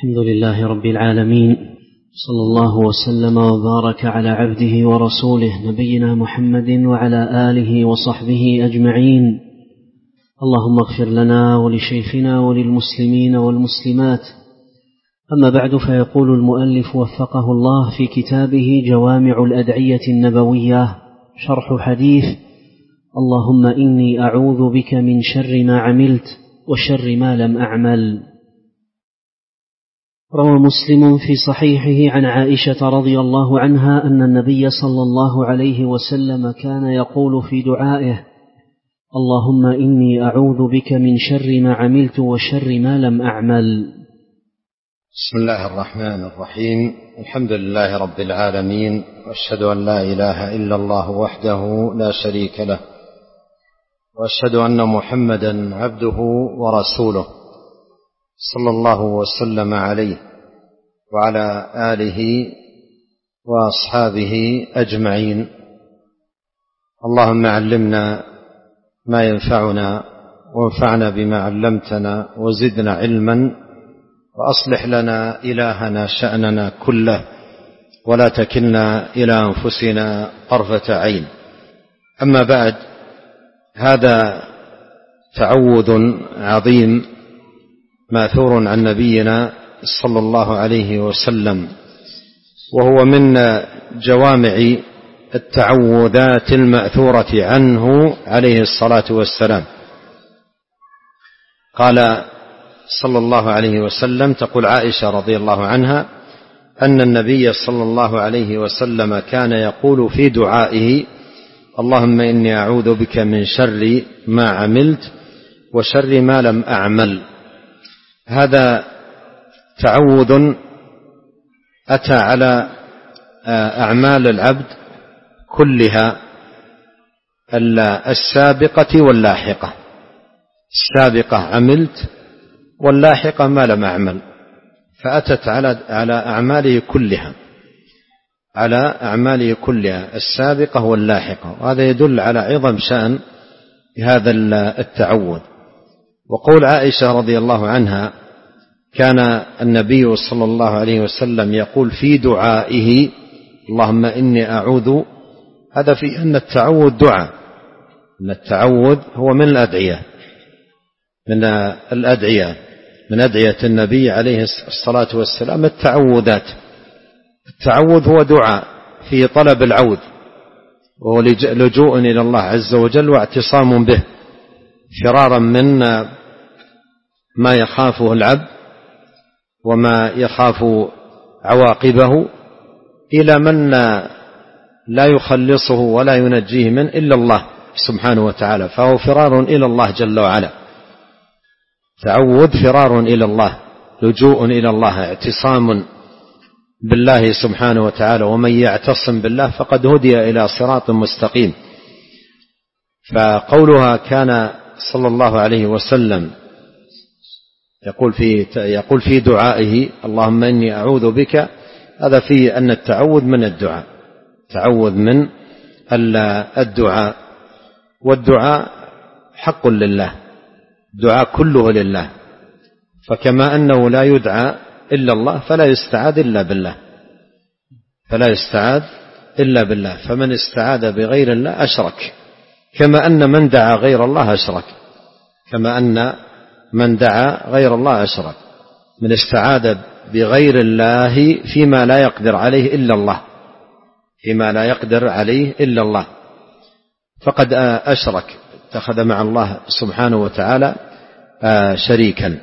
الحمد لله رب العالمين، صلى الله وسلم وبارك على عبده ورسوله نبينا محمد وعلى آله وصحبه أجمعين. اللهم اغفر لنا ولشيخنا وللمسلمين والمسلمات. أما بعد، فيقول المؤلف وفقه الله في كتابه جوامع الأدعية النبوية شرح حديث اللهم إني أعوذ بك من شر ما عملت وشر ما لم أعمل. روى مسلم في صحيحه عن عائشة رضي الله عنها أن النبي صلى الله عليه وسلم كان يقول في دعائه اللهم إني أعوذ بك من شر ما عملت وشر ما لم أعمل. بسم الله الرحمن الرحيم. الحمد لله رب العالمين، وأشهد أن لا إله إلا الله وحده لا شريك له، وأشهد أن محمدا عبده ورسوله صلى الله وسلم عليه وعلى آله وأصحابه أجمعين. اللهم علمنا ما ينفعنا وانفعنا بما علمتنا وزدنا علما، وأصلح لنا إلهنا شأننا كله، ولا تكلنا إلى أنفسنا طرفة عين. أما بعد، هذا تعوذ عظيم ماثور عن نبينا صلى الله عليه وسلم، وهو من جوامع التعوذات المأثورة عنه عليه الصلاة والسلام. قال صلى الله عليه وسلم، تقول عائشة رضي الله عنها أن النبي صلى الله عليه وسلم كان يقول في دعائه اللهم إني أعوذ بك من شر ما عملت وشر ما لم أعمل. هذا تعوذ أتى على أعمال العبد كلها السابقة واللاحقة. السابقة عملت، واللاحقة ما لم أعمل، فأتت على أعماله كلها، على أعماله كلها السابقة واللاحقة. وهذا يدل على عظم شأن هذا التعوذ. وقول عائشة رضي الله عنها كان النبي صلى الله عليه وسلم يقول في دعائه اللهم إني أعوذ، هذا في أن التعوذ دعاء، أن التعوذ هو من الأدعية، من أدعية النبي عليه الصلاة والسلام التعوذات. التعوذ هو دعاء في طلب العوذ، وهو لجوء إلى الله عز وجل واعتصام به، فرارا من ما يخافه العبد وما يخاف عواقبه إلى من لا يخلصه ولا ينجيه من إلا الله سبحانه وتعالى، فهو فرار إلى الله جل وعلا. تعوذ فرار إلى الله، لجوء إلى الله، اعتصام بالله سبحانه وتعالى، ومن يعتصم بالله فقد هدي إلى صراط مستقيم. فقولها كان صلى الله عليه وسلم يقول في دعائه اللهم إني أعوذ بك، هذا فيه أن التعوذ من الدعاء، تعوذ من الدعاء، والدعاء حق لله، الدعاء كله لله. فكما أنه لا يدعى إلا الله فلا يستعاذ إلا بالله، فمن استعاذ بغير الله أشرك، كما أن من دعا غير الله أشرك، من استعاذ بغير الله فيما لا يقدر عليه إلا الله، فقد أشرك، اتخذ مع الله سبحانه وتعالى شريكا.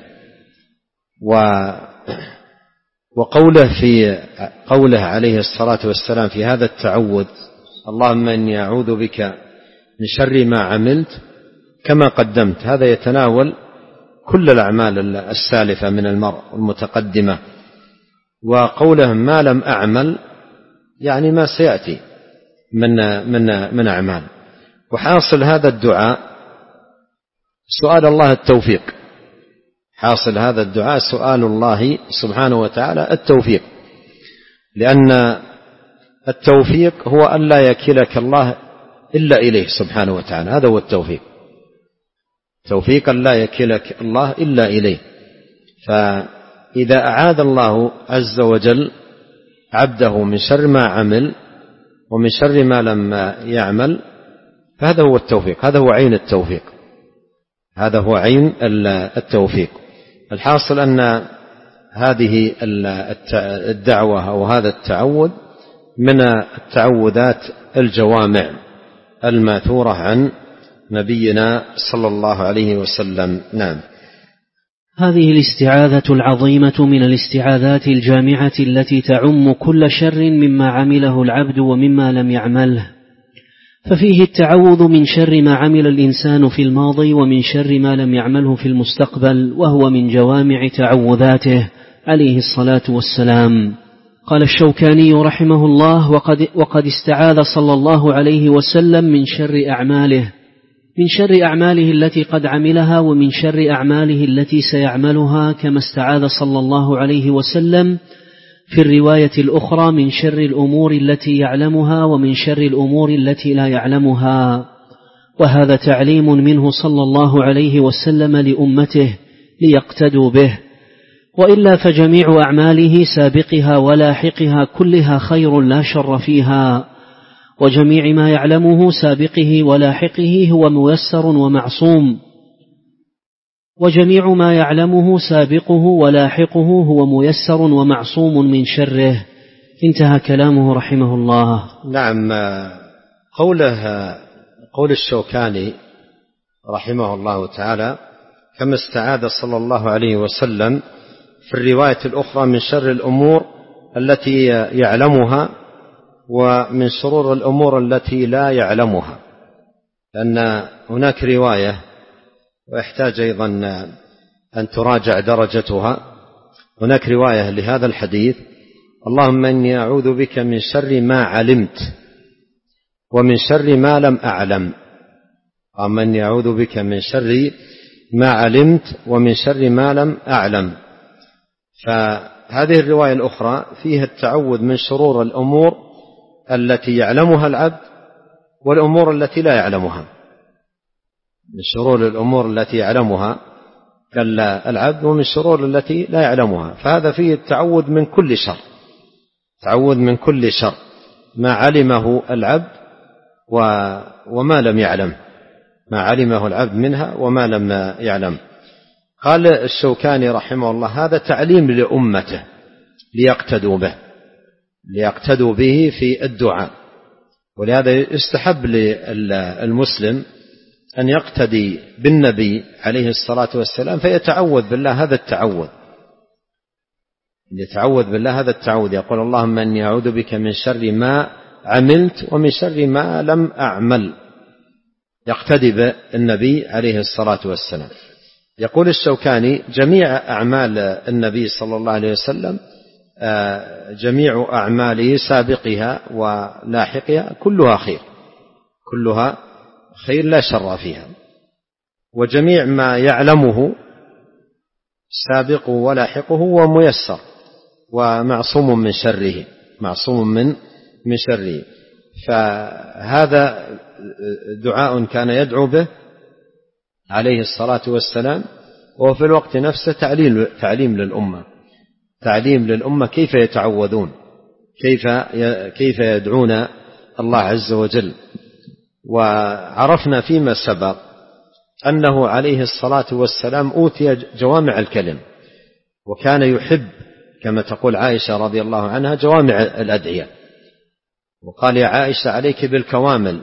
وقوله عليه الصلاة والسلام في هذا التعوذ اللهم إني أعوذ بك من شر ما عملت، كما قدمت، هذا يتناول كل الأعمال السالفة من المرء المتقدمة. وقوله ما لم أعمل يعني ما سيأتي من أعمال. وحاصل هذا الدعاء سؤال الله التوفيق، حاصل هذا الدعاء سؤال الله سبحانه وتعالى التوفيق، لأن التوفيق هو أن لا يكلك الله إلا إليه سبحانه وتعالى، هذا هو التوفيق، توفيقا لا يكلك الله إلا إليه. إذا أعاذ الله عز وجل عبده من شر ما عمل ومن شر ما لم يعمل فهذا هو التوفيق، هذا هو عين التوفيق، هذا هو عين التوفيق. الحاصل أن هذه الدعوة أو هذا التعوذ من التعوذات الجوامع الماثورة عن نبينا صلى الله عليه وسلم. نعم. هذه الاستعاذة العظيمة من الاستعاذات الجامعة التي تعم كل شر مما عمله العبد ومما لم يعمله، ففيه التعوذ من شر ما عمل الإنسان في الماضي ومن شر ما لم يعمله في المستقبل، وهو من جوامع تعوذاته عليه الصلاة والسلام. قال الشوكاني رحمه الله: وقد استعاذ صلى الله عليه وسلم من شر أعماله التي قد عملها ومن شر أعماله التي سيعملها، كما استعاذ صلى الله عليه وسلم في الرواية الأخرى من شر الأمور التي يعلمها ومن شر الأمور التي لا يعلمها. وهذا تعليم منه صلى الله عليه وسلم لأمته ليقتدوا به، وإلا فجميع أعماله سابقها ولاحقها كلها خير لا شر فيها، وجميع ما يعلمه سابقه ولاحقه هو ميسر ومعصوم، وجميع ما يعلمه سابقه ولاحقه هو ميسر ومعصوم من شره. انتهى كلامه رحمه الله. نعم. قول الشوكاني رحمه الله تعالى: كما استعاذ صلى الله عليه وسلم في الرواية الأخرى من شر الأمور التي يعلمها ومن شرور الأمور التي لا يعلمها، لأن هناك رواية ويحتاج أيضا أن تراجع درجتها. هناك رواية لهذا الحديث: اللهم إني أعوذ بك من شر ما علمت ومن شر ما لم أعلم. اللهم إني أعوذ بك من شر ما علمت ومن شر ما لم أعلم. فهذه الرواية الأخرى فيها التعوذ من شرور الأمور التي يعلمها العبد والأمور التي لا يعلمها، من شرور الأمور التي يعلمها العبد ومن شرور التي لا يعلمها. فهذا فيه التعوذ من كل شر، تعوذ من كل شر ما علمه العبد وما لم يعلم، ما علمه العبد منها وما لم يعلم. قال الشوكاني رحمه الله: هذا تعليم لأمته ليقتدوا به في الدعاء. ولهذا يستحب للمسلم أن يقتدي بالنبي عليه الصلاة والسلام فيتعوذ بالله هذا التعوذ، يتعوذ بالله هذا التعوذ، يقول: اللهم إني أعوذ بك من شر ما عملت ومن شر ما لم أعمل، يقتدي بالنبي عليه الصلاة والسلام. يقول الشوكاني: جميع أعمال النبي صلى الله عليه وسلم، جميع أعماله سابقها ولاحقها كلها خير لا شر فيها، وجميع ما يعلمه سابقه ولاحقه هو ميسر ومعصوم من شره. فهذا دعاء كان يدعو به عليه الصلاة والسلام، وفي الوقت نفسه تعليم للأمة كيف يتعوذون، كيف يدعون الله عز وجل. وعرفنا فيما سبق أنه عليه الصلاة والسلام أوتي جوامع الكلم، وكان يحب كما تقول عائشة رضي الله عنها جوامع الأدعية، وقال: يا عائشة عليك بالكوامل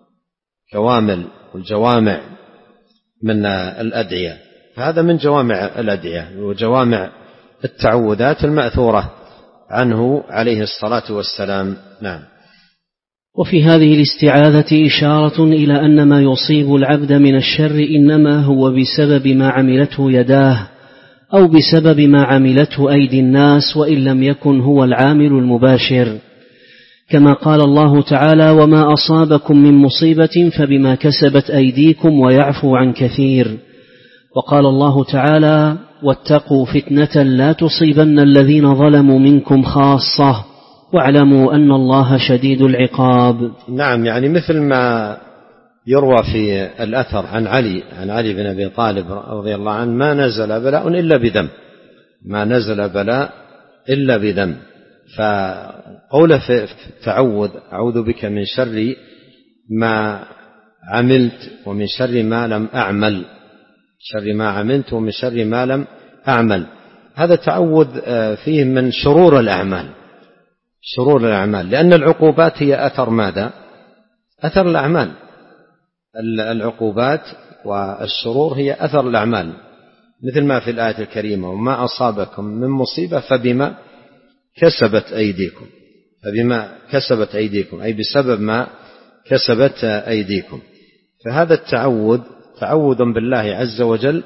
والجوامع من الأدعية. فهذا من جوامع الأدعية وجوامع التعوذات المأثورة عنه عليه الصلاة والسلام. نعم. وفي هذه الاستعاذة إشارة إلى أن ما يصيب العبد من الشر إنما هو بسبب ما عملته يداه أو بسبب ما عملته أيدي الناس، وإن لم يكن هو العامل المباشر، كما قال الله تعالى: وما أصابكم من مصيبة فبما كسبت أيديكم ويعفو عن كثير. وقال الله تعالى: واتقوا فتنة لا تصيبن الذين ظلموا منكم خاصة واعلموا أن الله شديد العقاب. نعم، يعني مثل ما يروى في الأثر عن علي بن أبي طالب رضي الله عنه: ما نزل بلاء إلا بذنب، ما نزل بلاء إلا بذنب. فقوله في التعوذ أعوذ بك من شر ما عملت ومن شر ما لم أعمل، شر ما عملت ومن شر ما لم أعمل، هذا تعوذ فيه من شرور الأعمال، شرور الأعمال، لأن العقوبات هي أثر ماذا؟ أثر الأعمال. العقوبات والشرور هي أثر الأعمال، مثل ما في الآية الكريمة وما أصابكم من مصيبة فبما كسبت أيديكم، فبما كسبت أيديكم أي بسبب ما كسبت أيديكم. فهذا التعوذ تعوذ بالله عز وجل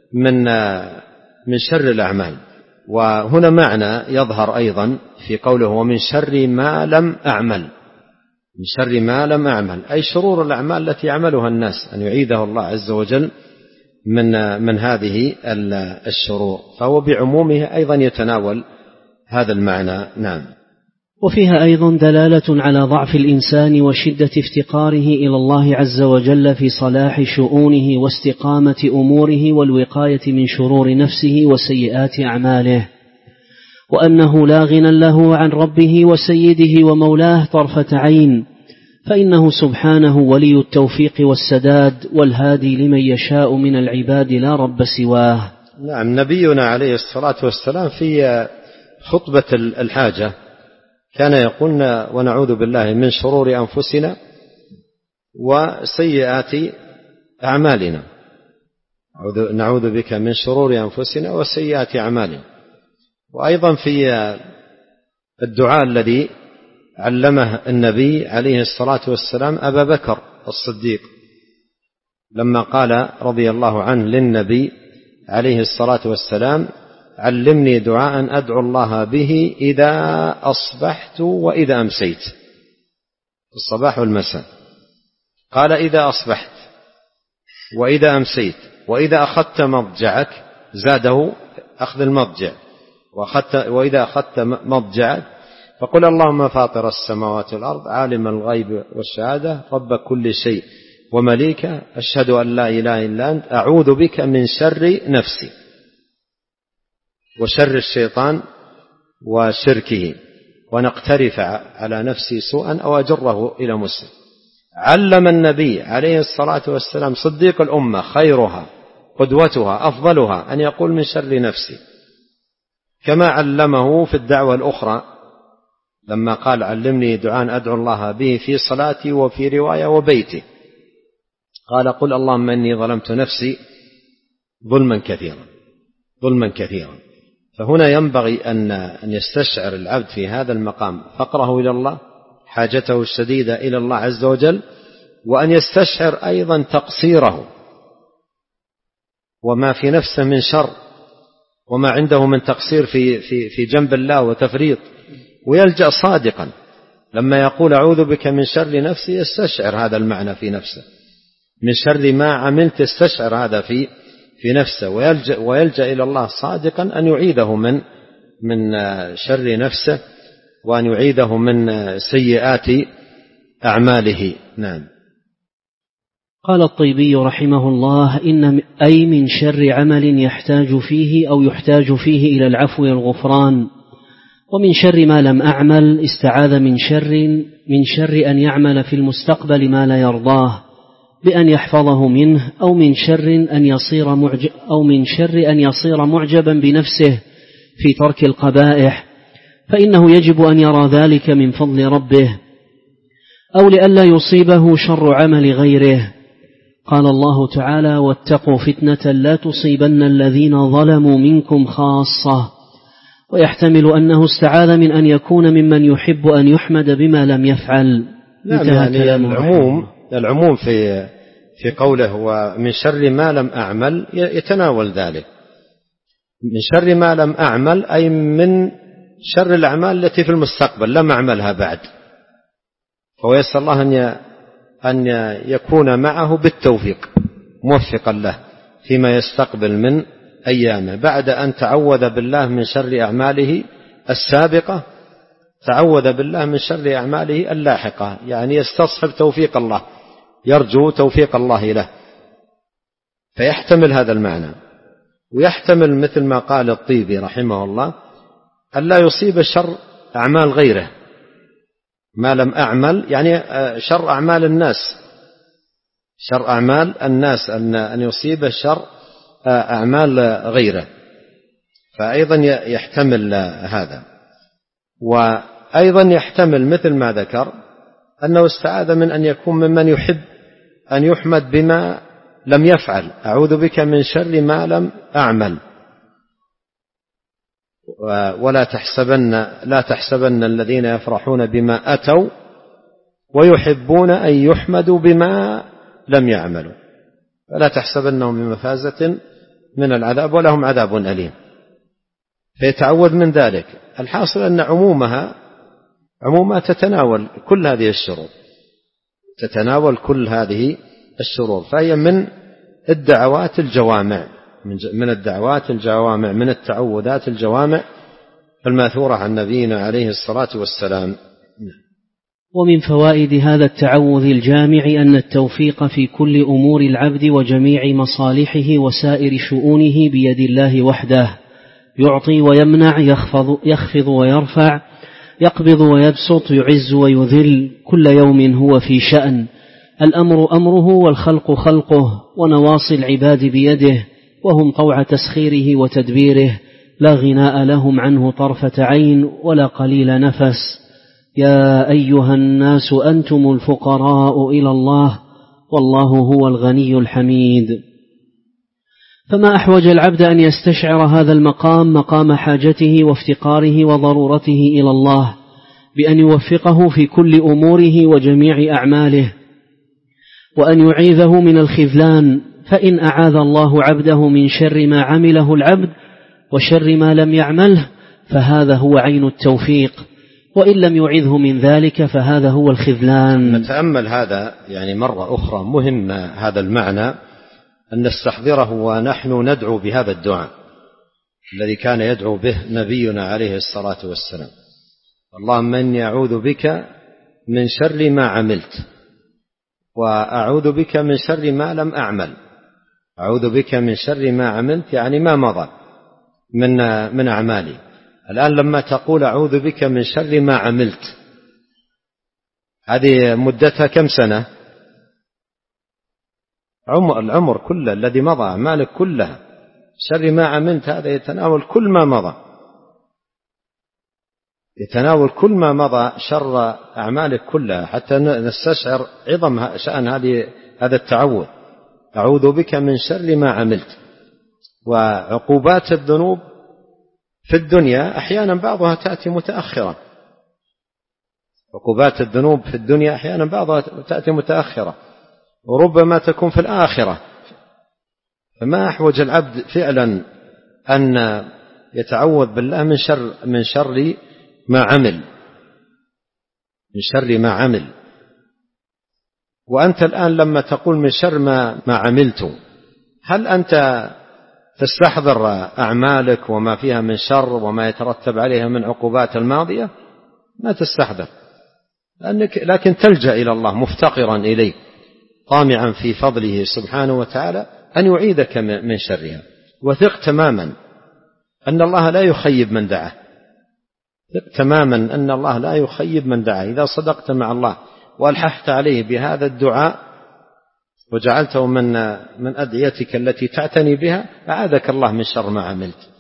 من شر الأعمال. وهنا معنى يظهر أيضا في قوله ومن شر ما لم أعمل، من شر ما لم أعمل أي شرور الأعمال التي يعملها الناس، أن يعيده الله عز وجل من هذه الشرور، فهو بعمومه أيضا يتناول هذا المعنى. نعم. وفيها أيضا دلالة على ضعف الإنسان وشدة افتقاره إلى الله عز وجل في صلاح شؤونه واستقامة أموره والوقاية من شرور نفسه وسيئات أعماله، وأنه لا غنى له عن ربه وسيده ومولاه طرفة عين، فإنه سبحانه ولي التوفيق والسداد والهادي لمن يشاء من العباد لا رب سواه. نعم. نبينا عليه الصلاة والسلام في خطبة الحاجة كان يقول ونعوذ بالله من شرور أنفسنا وسيئات أعمالنا، نعوذ بك من شرور أنفسنا وسيئات أعمالنا. وأيضا في الدعاء الذي علمه النبي عليه الصلاة والسلام أبا بكر الصديق لما قال رضي الله عنه للنبي عليه الصلاة والسلام علمني دعاء أدعو الله به إذا أصبحت وإذا أمسيت، الصباح والمساء. قال إذا أصبحت وإذا أمسيت وإذا أخذت مضجعك، زاده أخذ المضجع، وإذا أخذت مضجعك فقل اللهم فاطر السماوات والأرض عالم الغيب والشهادة رب كل شيء ومليكه أشهد أن لا إله إلا أنت أعوذ بك من شر نفسي وشر الشيطان وشركه وأن أقترف على نفسي سوءا أو أجره إلى مسلم. علم النبي عليه الصلاة والسلام صديق الأمة خيرها قدوتها أفضلها أن يقول من شر نفسي، كما علمه في الدعوة الأخرى لما قال علمني دعاء أدعو الله به في صلاتي وفي رواية وبيتي، قال قل اللهم إني ظلمت نفسي ظلما كثيرا. فهنا ينبغي أن يستشعر العبد في هذا المقام فقره إلى الله، حاجته الشديدة إلى الله عز وجل، وأن يستشعر أيضا تقصيره وما في نفسه من شر وما عنده من تقصير في جنب الله وتفريط، ويلجأ صادقا لما يقول أعوذ بك من شر نفسي يستشعر هذا المعنى في نفسه، من شر ما عملت يستشعر هذا في نفسه، ويلجأ إلى الله صادقا أن يعيده من شر نفسه وأن يعيده من سيئات أعماله. نعم. قال الطيبي رحمه الله أي من شر عمل يحتاج فيه إلى العفو والغفران. ومن شر ما لم أعمل استعاذ من شر أن يعمل في المستقبل ما لا يرضاه بأن يحفظه منه، أو من شر أن يصير معجبا بنفسه في ترك القبائح، فإنه يجب أن يرى ذلك من فضل ربه، أو لئلا يصيبه شر عمل غيره. قال الله تعالى واتقوا فتنة لا تصيبن الذين ظلموا منكم خاصة. ويحتمل أنه استعاذ من أن يكون ممن يحب أن يحمد بما لم يفعل. يعني العموم في قوله ومن شر ما لم أعمل يتناول ذلك. من شر ما لم أعمل أي من شر الأعمال التي في المستقبل لم أعملها بعد، فهو يسأل الله أن يكون معه بالتوفيق موفقا له فيما يستقبل من أيامه، بعد أن تعوذ بالله من شر أعماله السابقة تعوذ بالله من شر أعماله اللاحقة، يعني يستصحب توفيق الله، يرجو توفيق الله له، فيحتمل هذا المعنى. ويحتمل مثل ما قال الطيبي رحمه الله أن لا يصيب الشر أعمال غيره ما لم أعمل، يعني شر أعمال الناس، شر أعمال الناس أن يصيب الشر أعمال غيره، فأيضا يحتمل هذا. وأيضا يحتمل مثل ما ذكر أنه استعاذ من أن يكون ممن يحب أن يحمد بما لم يفعل، أعوذ بك من شر ما لم أعمل. لا تحسبن الذين يفرحون بما أتوا ويحبون أن يحمدوا بما لم يعملوا، فلا تحسبنهم بمفازة من العذاب ولهم عذاب أليم، فيتعوذ من ذلك. الحاصل أن عمومها تتناول كل هذه الشرور، تتناول كل هذه الشرور، فهي من الدعوات الجوامع، من الدعوات الجوامع، من التعوذات الجوامع الماثورة عن نبينا عليه الصلاة والسلام. ومن فوائد هذا التعوذ الجامع أن التوفيق في كل أمور العبد وجميع مصالحه وسائر شؤونه بيد الله وحده، يعطي ويمنع، يخفض ويرفع، يقبض ويبسط، يعز ويذل، كل يوم هو في شأن، الأمر أمره والخلق خلقه، ونواصي العباد بيده، وهم طوع تسخيره وتدبيره، لا غناء لهم عنه طرفة عين ولا قليل نفس. يا أيها الناس أنتم الفقراء إلى الله والله هو الغني الحميد. فما أحوج العبد أن يستشعر هذا المقام، مقام حاجته وافتقاره وضرورته إلى الله، بأن يوفقه في كل أموره وجميع أعماله، وأن يعيذه من الخذلان، فإن أعاذ الله عبده من شر ما عمله العبد وشر ما لم يعمله فهذا هو عين التوفيق، وإن لم يعذه من ذلك فهذا هو الخذلان. نتأمل هذا يعني مرة أخرى، مهم هذا المعنى أن نستحضره ونحن ندعو بهذا الدعاء الذي كان يدعو به نبينا عليه الصلاة والسلام: اللهم إني أعوذ بك من شر ما عملت وأعوذ بك من شر ما لم أعمل. أعوذ بك من شر ما عملت يعني ما مضى من أعمالي. الآن لما تقول أعوذ بك من شر ما عملت، هذه مدتها كم سنة؟ العمر كله الذي مضى، أعمالك كلها. شر ما عملت هذا يتناول كل ما مضى، يتناول كل ما مضى، شر أعمالك كلها، حتى نستشعر عظم شأن هذا التعوذ. أعوذ بك من شر ما عملت. وعقوبات الذنوب في الدنيا أحيانا بعضها تأتي متأخرة، عقوبات الذنوب في الدنيا أحيانا بعضها تأتي متأخرة، وربما تكون في الآخرة. فما أحوج العبد فعلا أن يتعوذ بالله من شر ما عمل، من شر ما عمل. وأنت الآن لما تقول من شر ما عملت، هل أنت تستحضر أعمالك وما فيها من شر وما يترتب عليها من عقوبات الماضية؟ ما تستحضر، لكن تلجأ إلى الله مفتقرا إليه، طامعا في فضله سبحانه وتعالى أن يعيذك من شرها. وثق تماما أن الله لا يخيب من دعاه، ثق تماما أن الله لا يخيب من دعاه. إذا صدقت مع الله وألححت عليه بهذا الدعاء وجعلته من أدعيتك التي تعتني بها، أعاذك الله من شر ما عملت.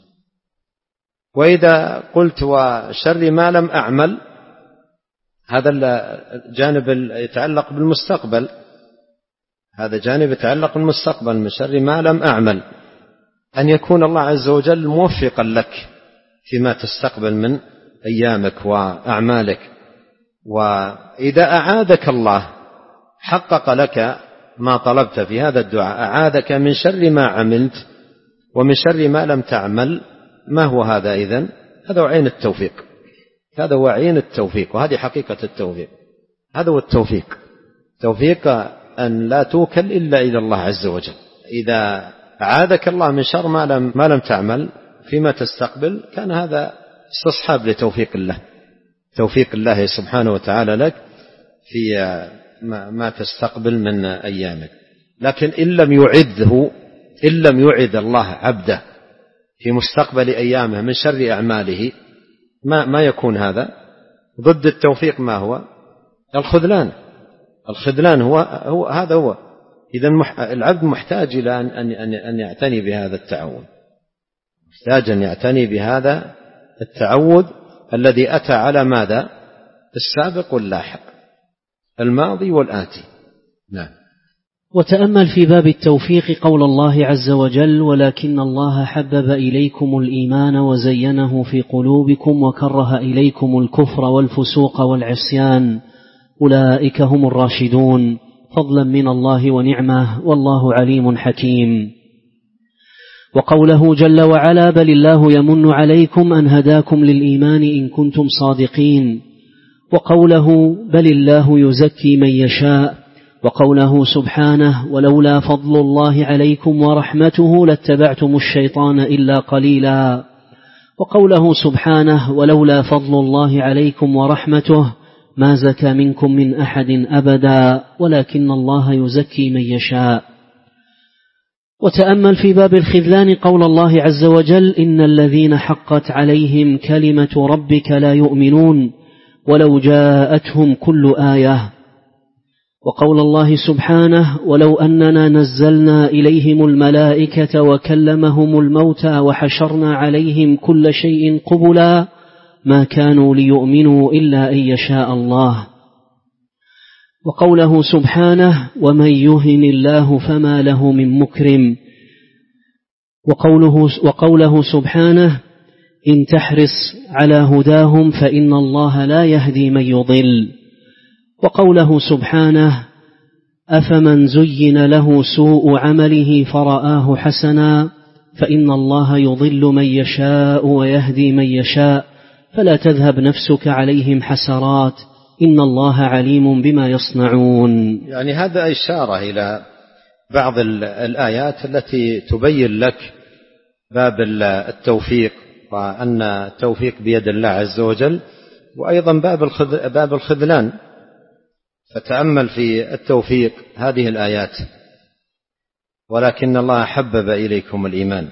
وإذا قلت وشر ما لم أعمل، هذا الجانب يتعلق بالمستقبل، هذا جانب يتعلق بالمستقبل. من شر ما لم أعمل أن يكون الله عز وجل موفقا لك فيما تستقبل من أيامك وأعمالك. وإذا أعاذك الله حقق لك ما طلبت في هذا الدعاء، أعاذك من شر ما عملت ومن شر ما لم تعمل. ما هو هذا إذن؟ هذا هو عين التوفيق، هذا هو عين التوفيق، وهذه حقيقة التوفيق. هذا هو التوفيق، توفيق أن لا توكل إلا إلى الله عز وجل. إذا أعاذك الله من شر ما لم تعمل فيما تستقبل، كان هذا استصحاب لتوفيق الله، توفيق الله سبحانه وتعالى لك في ما تستقبل من أيامك. لكن إن لم يعذ الله عبده في مستقبل أيامه من شر أعماله ما يكون هذا. ضد التوفيق ما هو؟ الخذلان هو. إذن العبد محتاج إلى أن يعتني بهذا التعود، محتاج أن يعتني بهذا التعود الذي أتى على ماذا؟ السابق واللاحق، الماضي والآتي. نعم. وتأمل في باب التوفيق قول الله عز وجل: ولكن الله حبب إليكم الإيمان وزينه في قلوبكم وكره إليكم الكفر والفسوق والعصيان أولئك هم الراشدون فضلا من الله ونعمه والله عليم حكيم. وقوله جل وعلا: بل الله يمن عليكم أن هداكم للإيمان إن كنتم صادقين. وقوله: بل الله يزكي من يشاء. وقوله سبحانه: ولولا فضل الله عليكم ورحمته لاتبعتم الشيطان إلا قليلا. وقوله سبحانه: ولولا فضل الله عليكم ورحمته ما زكى منكم من أحد أبدا ولكن الله يزكي من يشاء. وتأمل في باب الخذلان قول الله عز وجل: إن الذين حقت عليهم كلمة ربك لا يؤمنون ولو جاءتهم كل آية. وقول الله سبحانه: ولو أننا نزلنا إليهم الملائكة وكلمهم الموتى وحشرنا عليهم كل شيء قبلا ما كانوا ليؤمنوا إلا أن يشاء الله. وقوله سبحانه: ومن يهن الله فما له من مكرم. وقوله سبحانه: إن تحرص على هداهم فإن الله لا يهدي من يضل. وقوله سبحانه: أفمن زين له سوء عمله فرآه حسنا فإن الله يضل من يشاء ويهدي من يشاء فلا تذهب نفسك عليهم حسرات إن الله عليم بما يصنعون. يعني هذا إشارة إلى بعض الآيات التي تبين لك باب التوفيق، وأن التوفيق بيد الله عز وجل، وأيضا باب الخذلان. فتأمل في التوفيق هذه الآيات: ولكن الله حبب إليكم الإيمان،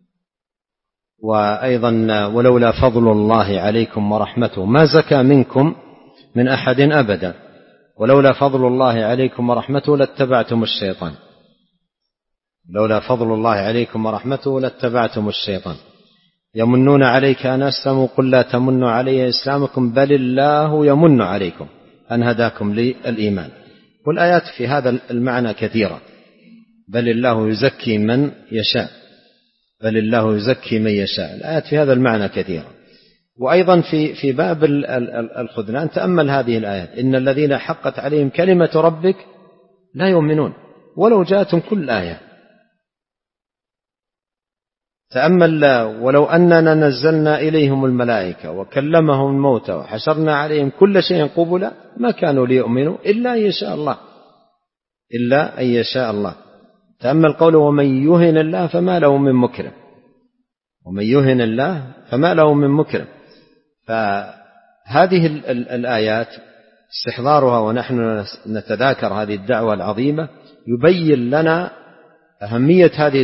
وأيضا ولولا فضل الله عليكم ورحمته ما زكى منكم من أحد أبدا ولولا فضل الله عليكم ورحمته لاتبعتم الشيطان. لولا فضل الله عليكم ورحمته لاتبعتم الشيطان. يمنون عليك أن أسلموا قل لا تمنوا علي إسلامكم بل الله يمن عليكم أن هداكم للإيمان. والآيات في هذا المعنى كثيرة: بل الله يزكي من يشاء، بل الله يزكي من يشاء. الآيات في هذا المعنى كثيرة. وأيضا في باب الخذلان تأمل هذه الآيات: إن الذين حقت عليهم كلمة ربك لا يؤمنون ولو جاءتهم كل آية. تأمل: ولو أننا نزلنا إليهم الملائكة وكلمهم الموتى وحشرنا عليهم كل شيء قبلا ما كانوا ليؤمنوا إلا أن يشاء الله، إلا أن يشاء الله. تأمل قوله: ومن يهن الله فما له من مكرم. ومن يهن الله فما له من مكرم. فهذه الآيات استحضارها ونحن نتذاكر هذه الدعوة العظيمة يبين لنا أهمية هذه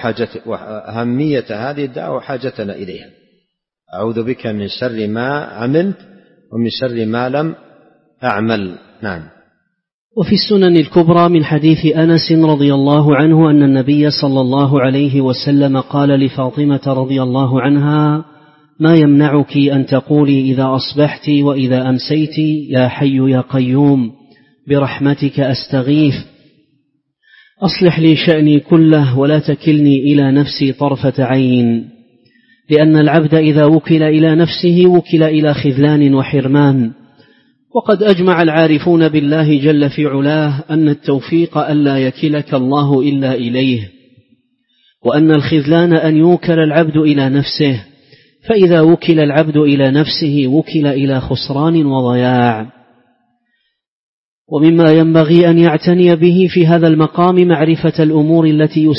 الدعوة وحاجتنا إليها. أعوذ بك من شر ما عملت ومن شر ما لم أعمل. نعم. وفي السنن الكبرى من حديث أنس رضي الله عنه أن النبي صلى الله عليه وسلم قال لفاطمة رضي الله عنها: ما يمنعك أن تقولي إذا أصبحت وإذا أمسيت يا حي يا قيوم برحمتك أستغيث أصلح لي شأني كله ولا تكلني إلى نفسي طرفة عين. لأن العبد إذا وكل إلى نفسه وكل إلى خذلان وحرمان. وقد أجمع العارفون بالله جل في علاه أن التوفيق ألا يكلك الله إلا إليه، وأن الخذلان أن يوكل العبد إلى نفسه، فإذا وكل العبد إلى نفسه وكل إلى خسران وضياع. ومما ينبغي أن يعتني به في هذا المقام معرفة الأمور التي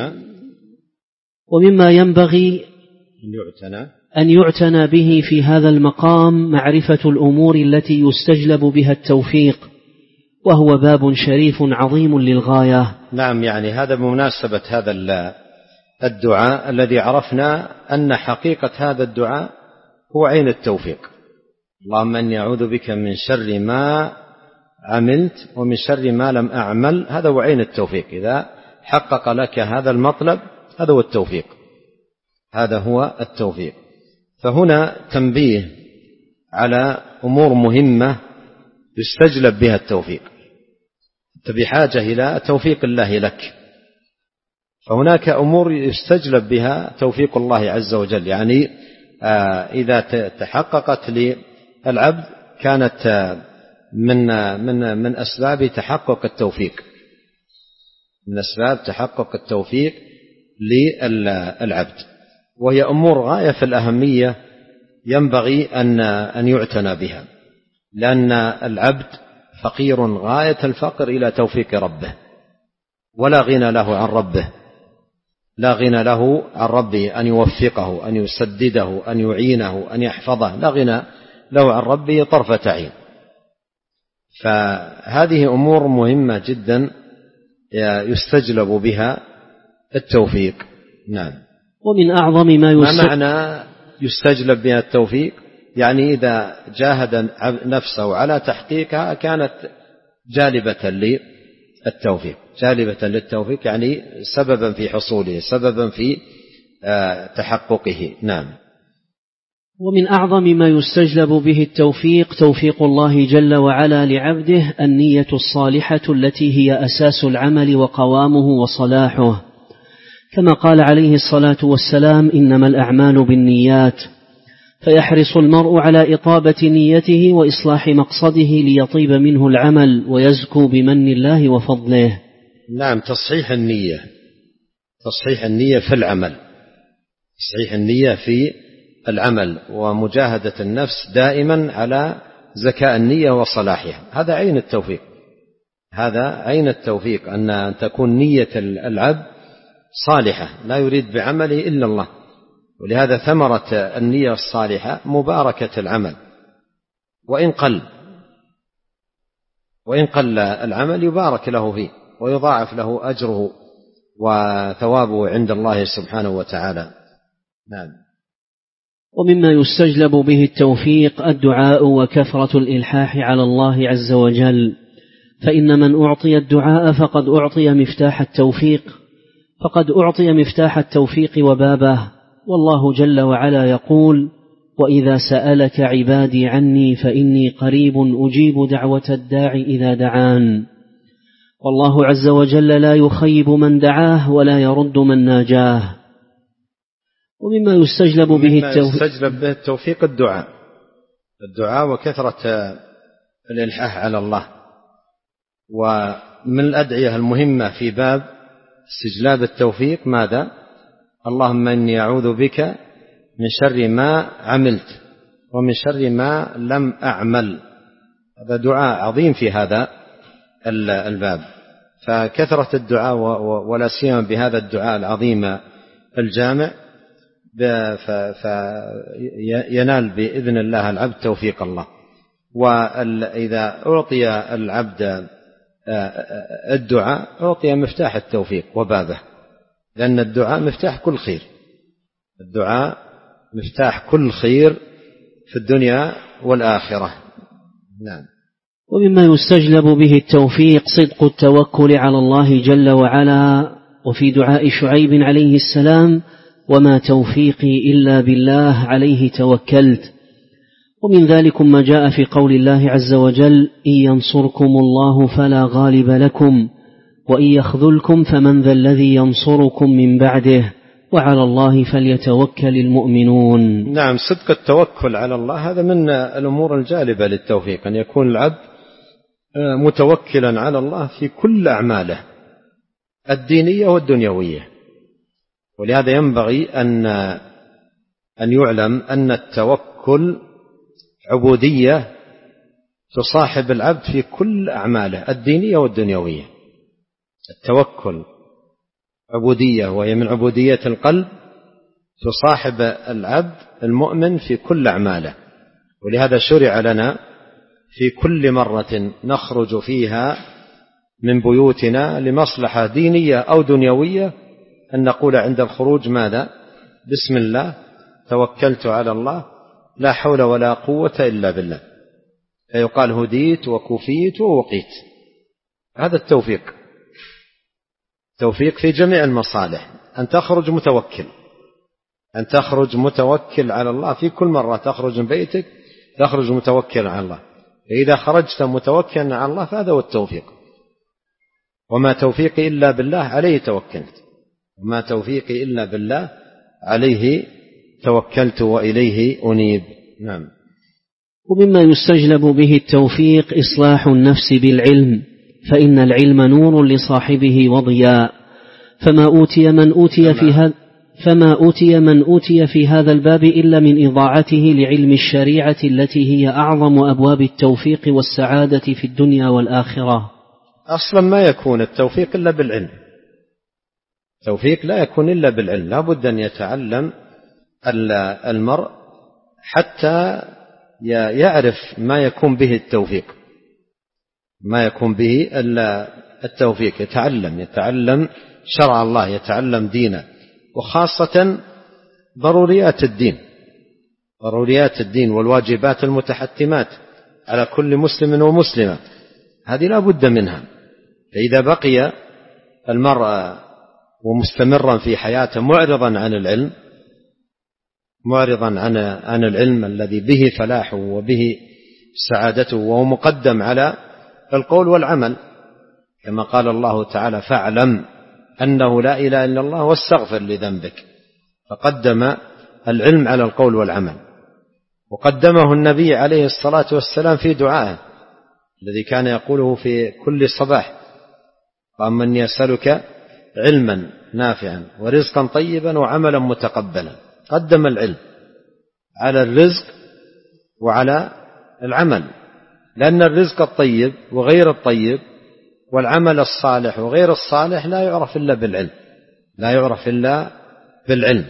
ومما ينبغي أن يعتنى به في هذا المقام معرفة الأمور التي يستجلب بها التوفيق، وهو باب شريف عظيم للغاية. نعم، يعني هذا بمناسبة هذا الدعاء الذي عرفنا أن حقيقة هذا الدعاء هو عين التوفيق. اللهم إني أعوذ بك من شر ما عملت ومن شر ما لم أعمل، هذا هو عين التوفيق. إذا حقق لك هذا المطلب هذا هو التوفيق، هذا هو التوفيق. فهنا تنبيه على أمور مهمة يستجلب بها التوفيق. أنت بحاجة إلى توفيق الله لك، فهناك أمور يستجلب بها توفيق الله عز وجل. يعني إذا تحققت للعبد كانت من أسباب تحقق التوفيق، من أسباب تحقق التوفيق للعبد، وهي أمور غاية في الأهمية ينبغي أن يعتنى بها، لأن العبد فقير غاية الفقر إلى توفيق ربه، ولا غنى له عن ربه، لا غنى له عن ربه أن يوفقه، أن يسدده، أن يعينه، أن يحفظه، لا غنى له عن ربه طرفة عين. فهذه أمور مهمة جدا يستجلب بها التوفيق. نعم. ومن أعظم ما معنى يستجلب بها التوفيق؟ يعني إذا جاهد نفسه على تحقيقها كانت جالبة للتوفيق، جالبة للتوفيق، يعني سببا في حصوله، سببا في تحققه. نعم. ومن أعظم ما يستجلب به التوفيق توفيق الله جل وعلا لعبده النية الصالحة التي هي أساس العمل وقوامه وصلاحه، كما قال عليه الصلاة والسلام: إنما الأعمال بالنيات، فيحرص المرء على إطابة نيته وإصلاح مقصده ليطيب منه العمل ويزكو بمن الله وفضله. نعم. تصحيح النية، تصحيح النية في العمل، تصحيح النية في العمل، ومجاهدة النفس دائما على زكاء النية وصلاحها، هذا عين التوفيق، هذا عين التوفيق، أن تكون نية العبد صالحة لا يريد بعمله إلا الله. ولهذا ثمرة النية الصالحة مباركة العمل، وإن قل العمل يبارك له فيه ويضاعف له أجره وثوابه عند الله سبحانه وتعالى. نعم. ومما يستجلب به التوفيق الدعاء وكثرة الإلحاح على الله عز وجل، فإن من أعطي الدعاء فقد أعطي مفتاح التوفيق وبابه. والله جل وعلا يقول: وإذا سألك عبادي عني فإني قريب أجيب دعوة الداع إذا دعان. والله عز وجل لا يخيب من دعاه ولا يرد من ناجاه. ومما يستجلب به التوفيق الدعاء وكثرة الإلحاح على الله. ومن الأدعية المهمة في باب استجلاب التوفيق ماذا؟ اللهم إني أعوذ بك من شر ما عملت ومن شر ما لم أعمل. هذا دعاء عظيم في هذا الباب، فكثرة الدعاء ولا سيما بهذا الدعاء العظيم الجامع فينال بإذن الله العبد توفيق الله. وإذا أعطي العبد الدعاء أعطي مفتاح التوفيق وبابه، لأن الدعاء مفتاح كل خير، الدعاء مفتاح كل خير في الدنيا والآخرة. نعم. ومما يستجلب به التوفيق صدق التوكل على الله جل وعلا. وفي دعاء شعيب عليه السلام: وما توفيقي إلا بالله عليه توكلت. ومن ذلك ما جاء في قول الله عز وجل: إن ينصركم الله فلا غالب لكم وإن يخذلكم فمن ذا الذي ينصركم من بعده وعلى الله فليتوكل المؤمنون. نعم. صدق التوكل على الله هذا من الأمور الجالبة للتوفيق، أن يكون العبد متوكلا على الله في كل أعماله الدينية والدنيوية. ولهذا ينبغي أن يعلم أن التوكل عبودية تصاحب العبد في كل أعماله الدينية والدنيوية. التوكل عبودية، وهي من عبودية القلب، تصاحب العبد المؤمن في كل أعماله. ولهذا شرع لنا في كل مرة نخرج فيها من بيوتنا لمصلحة دينية أو دنيوية أن نقول عند الخروج ماذا؟ بسم الله، توكلت على الله، لا حول ولا قوة إلا بالله، فيقال هديت وكفيت ووقيت. هذا التوفيق، توفيق في جميع المصالح، أن تخرج متوكل، أن تخرج متوكل على الله. في كل مرة تخرج من بيتك تخرج متوكل على الله، فإذا خرجت متوكلا على الله فهذا هو التوفيق. وما توفيقي إلا بالله عليه توكلت، وما توفيقي إلا بالله عليه توكلت وإليه أنيب. نعم. ومما يستجلب به التوفيق إصلاح النفس بالعلم، فإن العلم نور لصاحبه وضياء، فما أوتي من أوتي في هذا الباب إلا من إضاعته لعلم الشريعة التي هي أعظم أبواب التوفيق والسعادة في الدنيا والآخرة. أصلا ما يكون التوفيق إلا بالعلم، التوفيق لا يكون إلا بالعلم، لا بد أن يتعلم المرء حتى يعرف ما يكون به التوفيق، ما يكون به التوفيق. يتعلم شرع الله، يتعلم دينه، وخاصة ضروريات الدين والواجبات المتحتمات على كل مسلم ومسلمة، هذه لا بد منها. فإذا بقي المرء ومستمرا في حياته معرضا عن العلم الذي به فلاحه وبه سعادته، وهو مقدم على القول والعمل، كما قال الله تعالى: فاعلم أنه لا إله إلا الله واستغفر لذنبك، فقدم العلم على القول والعمل. وقدمه النبي عليه الصلاة والسلام في دعائه الذي كان يقوله في كل صباح: اللهم إني أسألك علما نافعا ورزقا طيبا وعملا متقبلا. قدم العلم على الرزق وعلى العمل، لأن الرزق الطيب وغير الطيب والعمل الصالح وغير الصالح لا يعرف إلا بالعلم.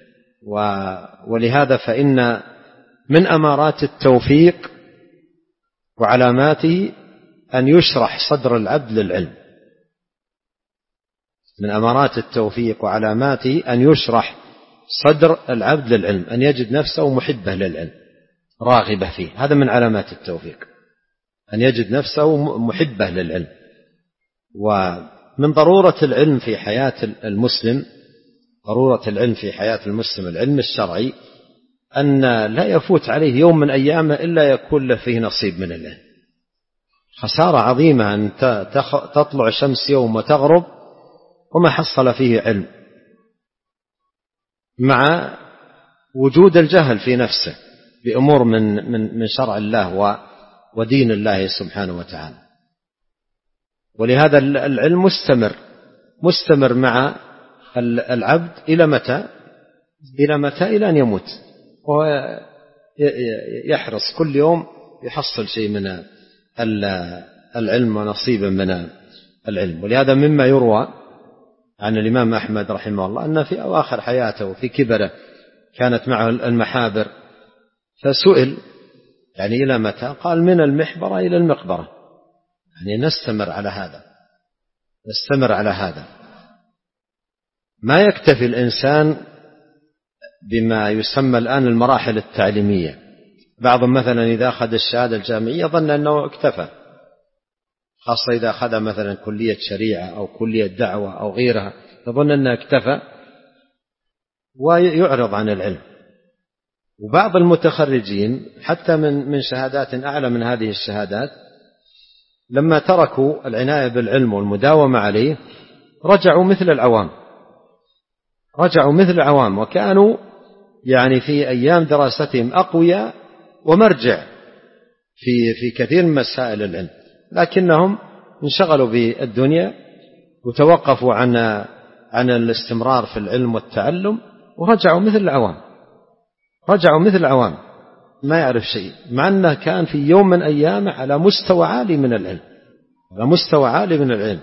ولهذا فإن من أمارات التوفيق وعلاماته أن يشرح صدر العبد للعلم. من أمارات التوفيق وعلاماته أن يشرح صدر العبد للعلم، أن يجد نفسه محبة للعلم راغبة فيه، هذا من علامات التوفيق، أن يجد نفسه محبة للعلم. ومن ضرورة العلم في حياة المسلم، العلم الشرعي، أن لا يفوت عليه يوم من أيامه إلا يكون له فيه نصيب من العلم. خسارة عظيمة أن تطلع شمس يوم وتغرب وما حصل فيه علم، مع وجود الجهل في نفسه بأمور من شرع الله ودين الله سبحانه وتعالى. ولهذا العلم مستمر مع العبد إلى متى؟ إلى أن يموت، ويحرص كل يوم يحصل شيء من العلم ونصيبا من العلم. ولهذا مما يروى عن الإمام أحمد رحمه الله أن في أواخر حياته وفي كبره كانت معه المحابر، فسئل يعني إلى متى؟ قال: من المحبرة إلى المقبرة، يعني نستمر على هذا. ما يكتفي الإنسان بما يسمى الآن المراحل التعليمية. بعضهم مثلا إذا أخذ الشهادة الجامعية ظن أنه اكتفى، خاصة إذا أخذ مثلا كلية شريعة أو كلية دعوة أو غيرها، يظن أنه اكتفى ويعرض عن العلم. وبعض المتخرجين حتى من شهادات أعلى من هذه الشهادات، لما تركوا العناية بالعلم والمداومة عليه رجعوا مثل العوام، وكانوا يعني في أيام دراستهم أقوياء ومرجع في كثير من مسائل العلم، لكنهم انشغلوا بالدنيا وتوقفوا عن الاستمرار في العلم والتعلم، ورجعوا مثل العوام ما يعرف شيء، مع أنه كان في يوم من أيامه على مستوى عالي من العلم.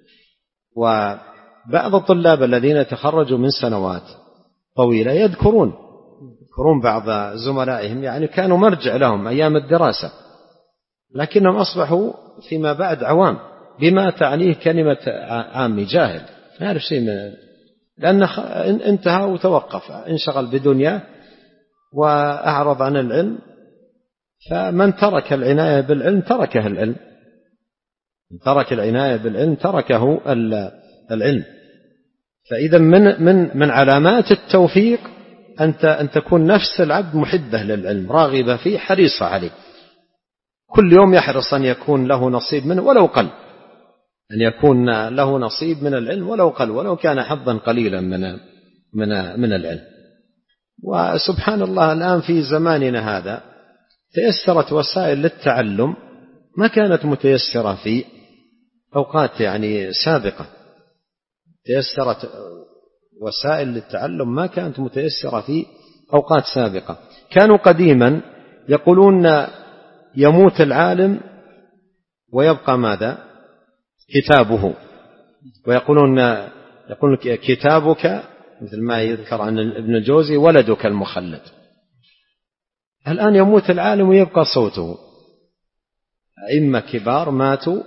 وبعض الطلاب الذين تخرجوا من سنوات طويلة يذكرون بعض زملائهم يعني كانوا مرجع لهم أيام الدراسة، لكنهم أصبحوا فيما بعد عوام، بما تعنيه كلمة عامي، جاهل، ما يعرف شيء من لأنه انتهى وتوقف، انشغل بدنياه وأعرض عن العلم. فمن ترك العناية بالعلم تركه العلم، ترك العناية بالعلم تركه العلم. فإذا من علامات التوفيق أن تكون نفس العبد محبة للعلم، راغبة فيه، حريصة عليه، كل يوم يحرص أن يكون له نصيب منه ولو قل، أن يكون له نصيب من العلم ولو قل، ولو كان حظا قليلا من العلم. وسبحان الله الآن في زماننا هذا تيسرت وسائل للتعلم ما كانت متيسرة في أوقات سابقة. تيسرت وسائل للتعلم ما كانت متيسرة في أوقات سابقة. كانوا قديما يقولون يموت العالم ويبقى ماذا؟ كتابه، ويقولون كتابك، مثل ما يذكر عن ابن الجوزي، ولدك المخلد. الآن يموت العالم ويبقى صوته. أئمة كبار ماتوا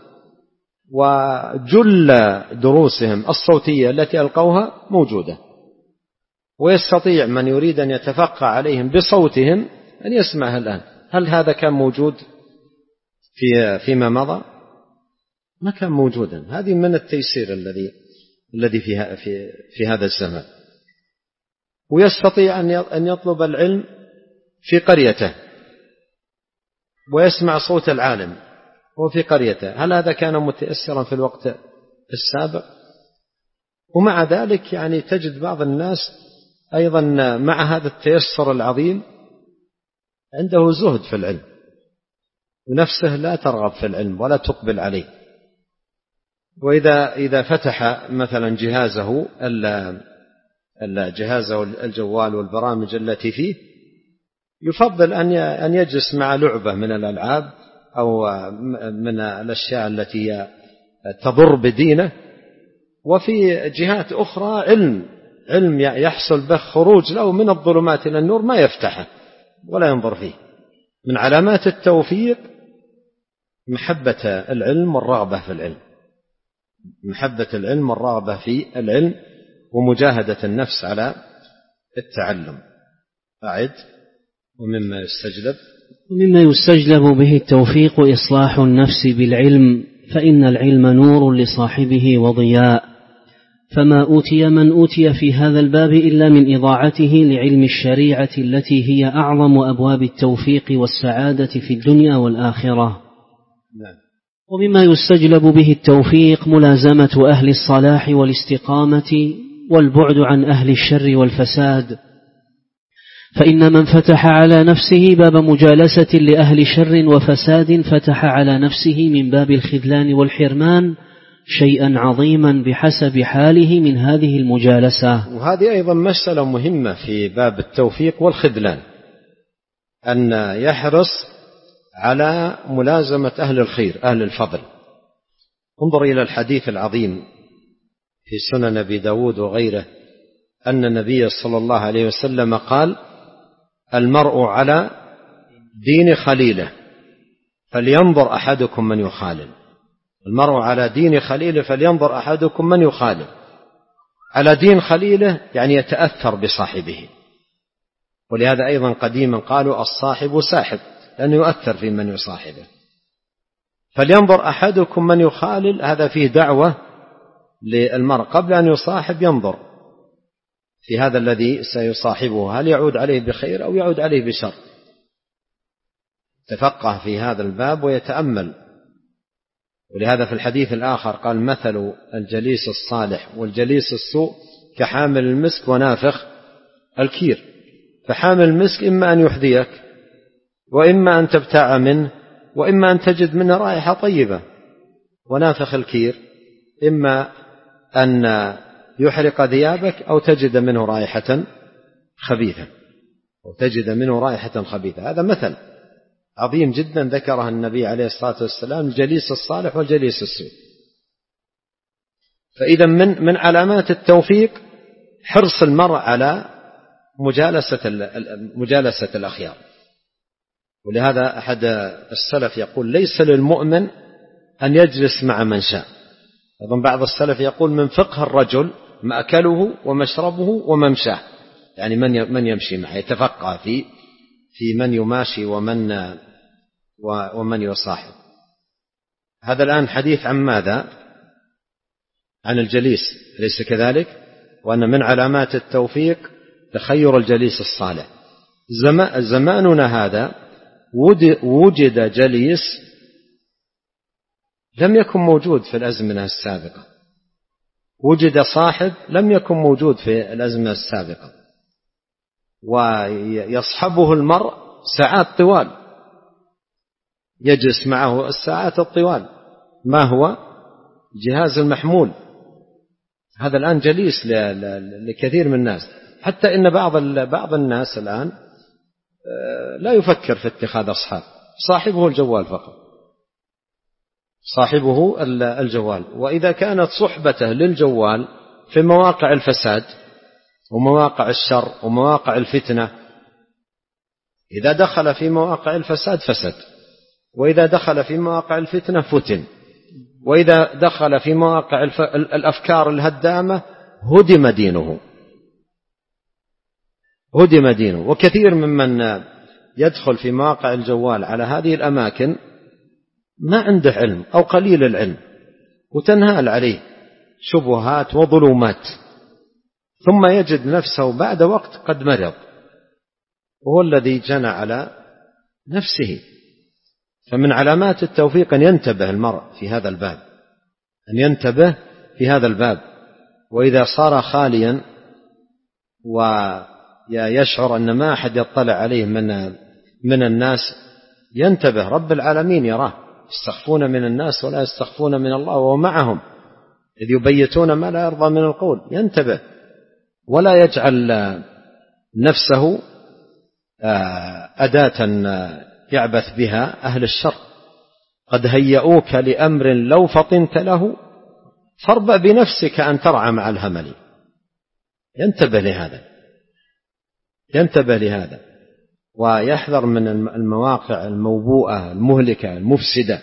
وجل دروسهم الصوتية التي ألقوها موجودة، ويستطيع من يريد أن يتفقه عليهم بصوتهم أن يسمعها الآن. هل هذا كان موجود فيما مضى؟ ما كان موجودا. هذه من التيسير الذي في هذا الزمان. ويستطيع أن يطلب العلم في قريته ويسمع صوت العالم وفي قريته. هل هذا كان متأثرا في الوقت السابق؟ ومع ذلك تجد بعض الناس أيضا مع هذا التيسر العظيم عنده زهد في العلم، ونفسه لا ترغب في العلم ولا تقبل عليه. وإذا فتح مثلا جهازه الجوال والبرامج التي فيه، يفضل أن يجلس مع لعبة من الألعاب أو من الأشياء التي تضر بدينه، وفي جهات أخرى علم يحصل به خروج له من الظلمات إلى النور، ما يفتحه ولا ينظر فيه. من علامات التوفيق محبة العلم والرغبة في العلم، محبة العلم والرغبة في العلم، ومجاهدة النفس على التعلم. أعد. ومما يستجلب به التوفيق إصلاح النفس بالعلم، فإن العلم نور لصاحبه وضياء، فما أوتي من أوتي في هذا الباب إلا من إضاعته لعلم الشريعة التي هي أعظم أبواب التوفيق والسعادة في الدنيا والآخرة. ومما يستجلب به التوفيق ملازمة أهل الصلاح والاستقامة والبعد عن أهل الشر والفساد، فإن من فتح على نفسه باب مجالسة لأهل شر وفساد فتح على نفسه من باب الخذلان والحرمان شيئا عظيما بحسب حاله من هذه المجالسة. وهذه أيضا مسألة مهمة في باب التوفيق والخذلان، أن يحرص على ملازمة أهل الخير أهل الفضل. انظر إلى الحديث العظيم في سنن أبي داود وغيره أن النبي صلى الله عليه وسلم قال: المرء على دين خليله فلينظر أحدكم من يخالل. المرء على دين خليله فلينظر أحدكم من يخالل. على دين خليله يتأثر بصاحبه، ولهذا أيضا قديما قالوا الصاحب ساحب، لأنه يؤثر في من يصاحبه. فلينظر أحدكم من يخالل، هذا فيه دعوة للمرء قبل أن يصاحب ينظر في هذا الذي سيصاحبه هل يعود عليه بخير أو يعود عليه بشر. تفقه في هذا الباب ويتأمل. ولهذا في الحديث الآخر قال: مثل الجليس الصالح والجليس السوء كحامل المسك ونافخ الكير. فحامل المسك إما أن يحذيك، وإما أن تبتاع منه، وإما أن تجد منه رائحة طيبة. ونافخ الكير إما أن يحرق ثيابك أو تجد منه رائحة خبيثة. هذا مثل عظيم جدا ذكره النبي عليه الصلاة والسلام: الجليس الصالح والجليس السوء. فإذا من علامات التوفيق حرص المرء على مجالسة الأخيار. ولهذا أحد السلف يقول: ليس للمؤمن أن يجلس مع من شاء. أيضا بعض السلف يقول: من فقه الرجل مأكله ومشربه وممشاه، يعني من يمشي معه، يتفقه في من يماشي ومن يصاحب. هذا الآن حديث عن ماذا؟ عن الجليس، أليس كذلك؟ وأن من علامات التوفيق تخير الجليس الصالح. زماننا هذا وجد جليس لم يكن موجود في الأزمنة السابقة، وجد صاحب لم يكن موجود في الأزمنة السابقة، ويصحبه المرء ساعات طوال، يجلس معه الساعات الطوال. ما هو؟ جهاز المحمول. هذا الآن جليس لكثير من الناس، حتى إن بعض الناس الآن لا يفكر في اتخاذ أصحاب، صاحبه الجوال فقط، صاحبه الجوال. وإذا كانت صحبته للجوال في مواقع الفساد ومواقع الشر ومواقع الفتنة، إذا دخل في مواقع الفساد فسد، وإذا دخل في مواقع الفتنة فتن، وإذا دخل في مواقع الأفكار الهدامة هدم دينه. وكثير ممن يدخل في مواقع الجوال على هذه الأماكن ما عنده علم أو قليل العلم، وتنهال عليه شبهات وظلمات، ثم يجد نفسه بعد وقت قد مرض، وهو الذي جنى على نفسه. فمن علامات التوفيق أن ينتبه المرء في هذا الباب، أن ينتبه في هذا الباب. وإذا صار خاليا ويشعر أن ما أحد يطلع عليه من الناس، ينتبه، رب العالمين يراه، يستخفون من الناس ولا يستخفون من الله وهو معهم إذ يبيتون ما لا يرضى من القول. ينتبه ولا يجعل نفسه أداة يعبث بها أهل الشر. قد هيئوك لأمر لو فطنت له فاربأ بنفسك أن ترعى مع الهمل. ينتبه لهذا ويحذر من المواقع الموبوءة المهلكة المفسدة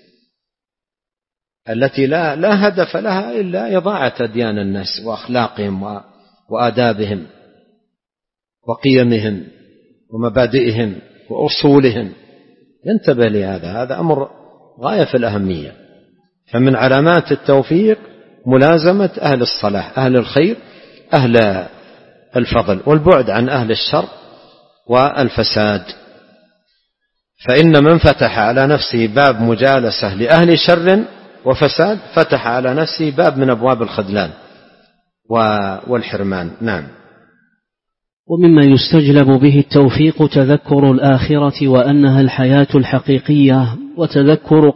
التي لا هدف لها إلا إضاعة أديان الناس وأخلاقهم وآدابهم وقيمهم ومبادئهم وأصولهم. ينتبه لهذا، هذا أمر غاية في الأهمية. فمن علامات التوفيق ملازمة أهل الصلاح، أهل الخير، أهل الفضل، والبعد عن أهل الشر والفساد. فإن من فتح على نفسه باب مجالسة لأهل شر وفساد فتح على نفسه باب من أبواب الخذلان والحرمان. نعم. ومما يستجلب به التوفيق تذكر الآخرة وأنها الحياة الحقيقية، وتذكر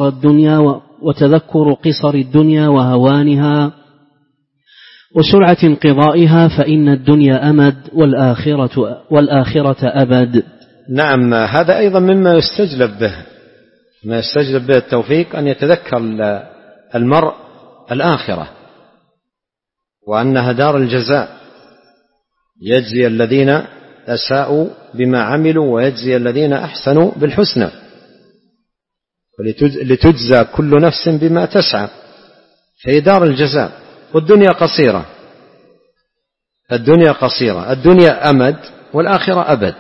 قصر الدنيا وهوانها وسرعة انقضائها، فإن الدنيا أمد والآخرة أبد. نعم، هذا أيضا مما يستجلب به التوفيق، أن يتذكر المرء الآخرة وأنها دار الجزاء، يجزي الذين أساءوا بما عملوا ويجزي الذين أحسنوا بالحسنى، لتجزى كل نفس بما تسعى، فهي دار الجزاء. والدنيا قصيرة، الدنيا أمد والآخرة أبد.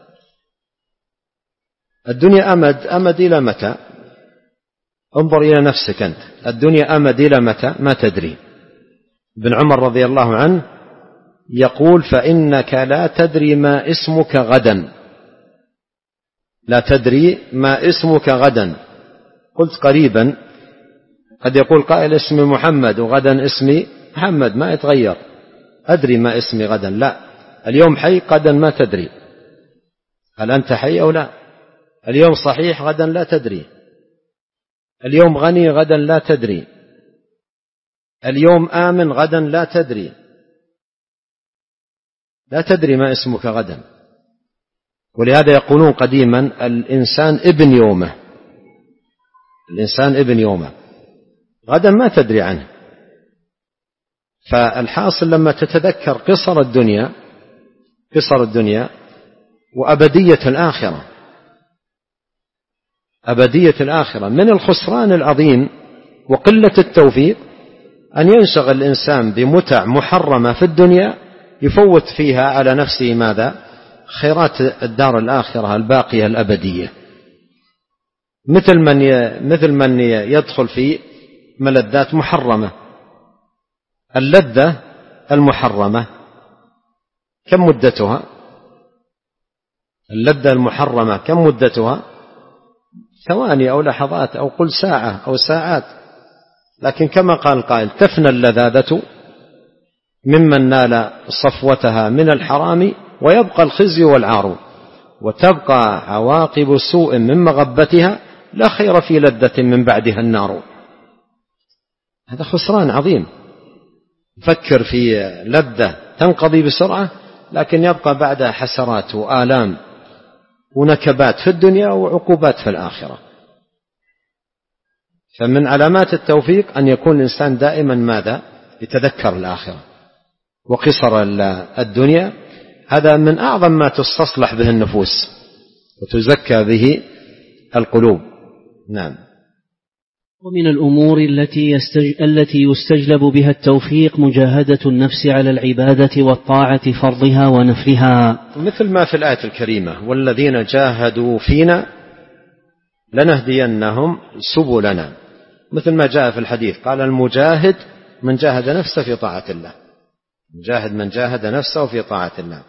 الدنيا أمد إلى متى؟ انظر إلى نفسك أنت، الدنيا أمد إلى متى؟ ما تدري. ابن عمر رضي الله عنه يقول: فإنك لا تدري ما اسمك غدا، لا تدري ما اسمك غدا. قلت قريبا قد يقول قائل: اسمي محمد وغدا اسمي محمد، ما يتغير، أدري ما اسمي غدا. لا، اليوم حي، غدا ما تدري هل أنت حي أو لا. اليوم صحيح، غدا لا تدري. اليوم غني، غدا لا تدري. اليوم آمن، غدا لا تدري. لا تدري ما اسمك غدا. ولهذا يقولون قديما: الإنسان ابن يومه، غدا ما تدري عنه. فالحاصل لما تتذكر قصر الدنيا وأبدية الآخرة، من الخسران العظيم وقلة التوفيق أن ينشغل الإنسان بمتع محرمة في الدنيا يفوت فيها على نفسه ماذا؟ خيرات الدار الآخرة الباقية الأبدية، مثل من يدخل في ملذات محرمة. اللذة المحرمة كم مدتها؟ اللذة المحرمة كم مدتها؟ ثواني أو لحظات أو قل ساعة أو ساعات، لكن كما قال القائل تفنى اللذاذة ممن نال صفوتها من الحرام ويبقى الخزي والعار، وتبقى عواقب سوء من مغبتها لا خير في لذة من بعدها النار. هذا خسران عظيم. فكر في لذة تنقضي بسرعة لكن يبقى بعدها حسرات وآلام ونكبات في الدنيا وعقوبات في الآخرة. فمن علامات التوفيق أن يكون الإنسان دائما ماذا؟ يتذكر الآخرة وقصر الدنيا. هذا من أعظم ما تستصلح به النفوس وتزكى به القلوب. نعم. ومن الأمور التي يستجلب بها التوفيق مجاهدة النفس على العبادة والطاعة فرضها ونفلها، مثل ما في الآية الكريمة والذين جاهدوا فينا لنهدينهم سبلنا، مثل ما جاء في الحديث قال المجاهد من جاهد نفسه في طاعة الله، مجاهد من جاهد نفسه في طاعة الله.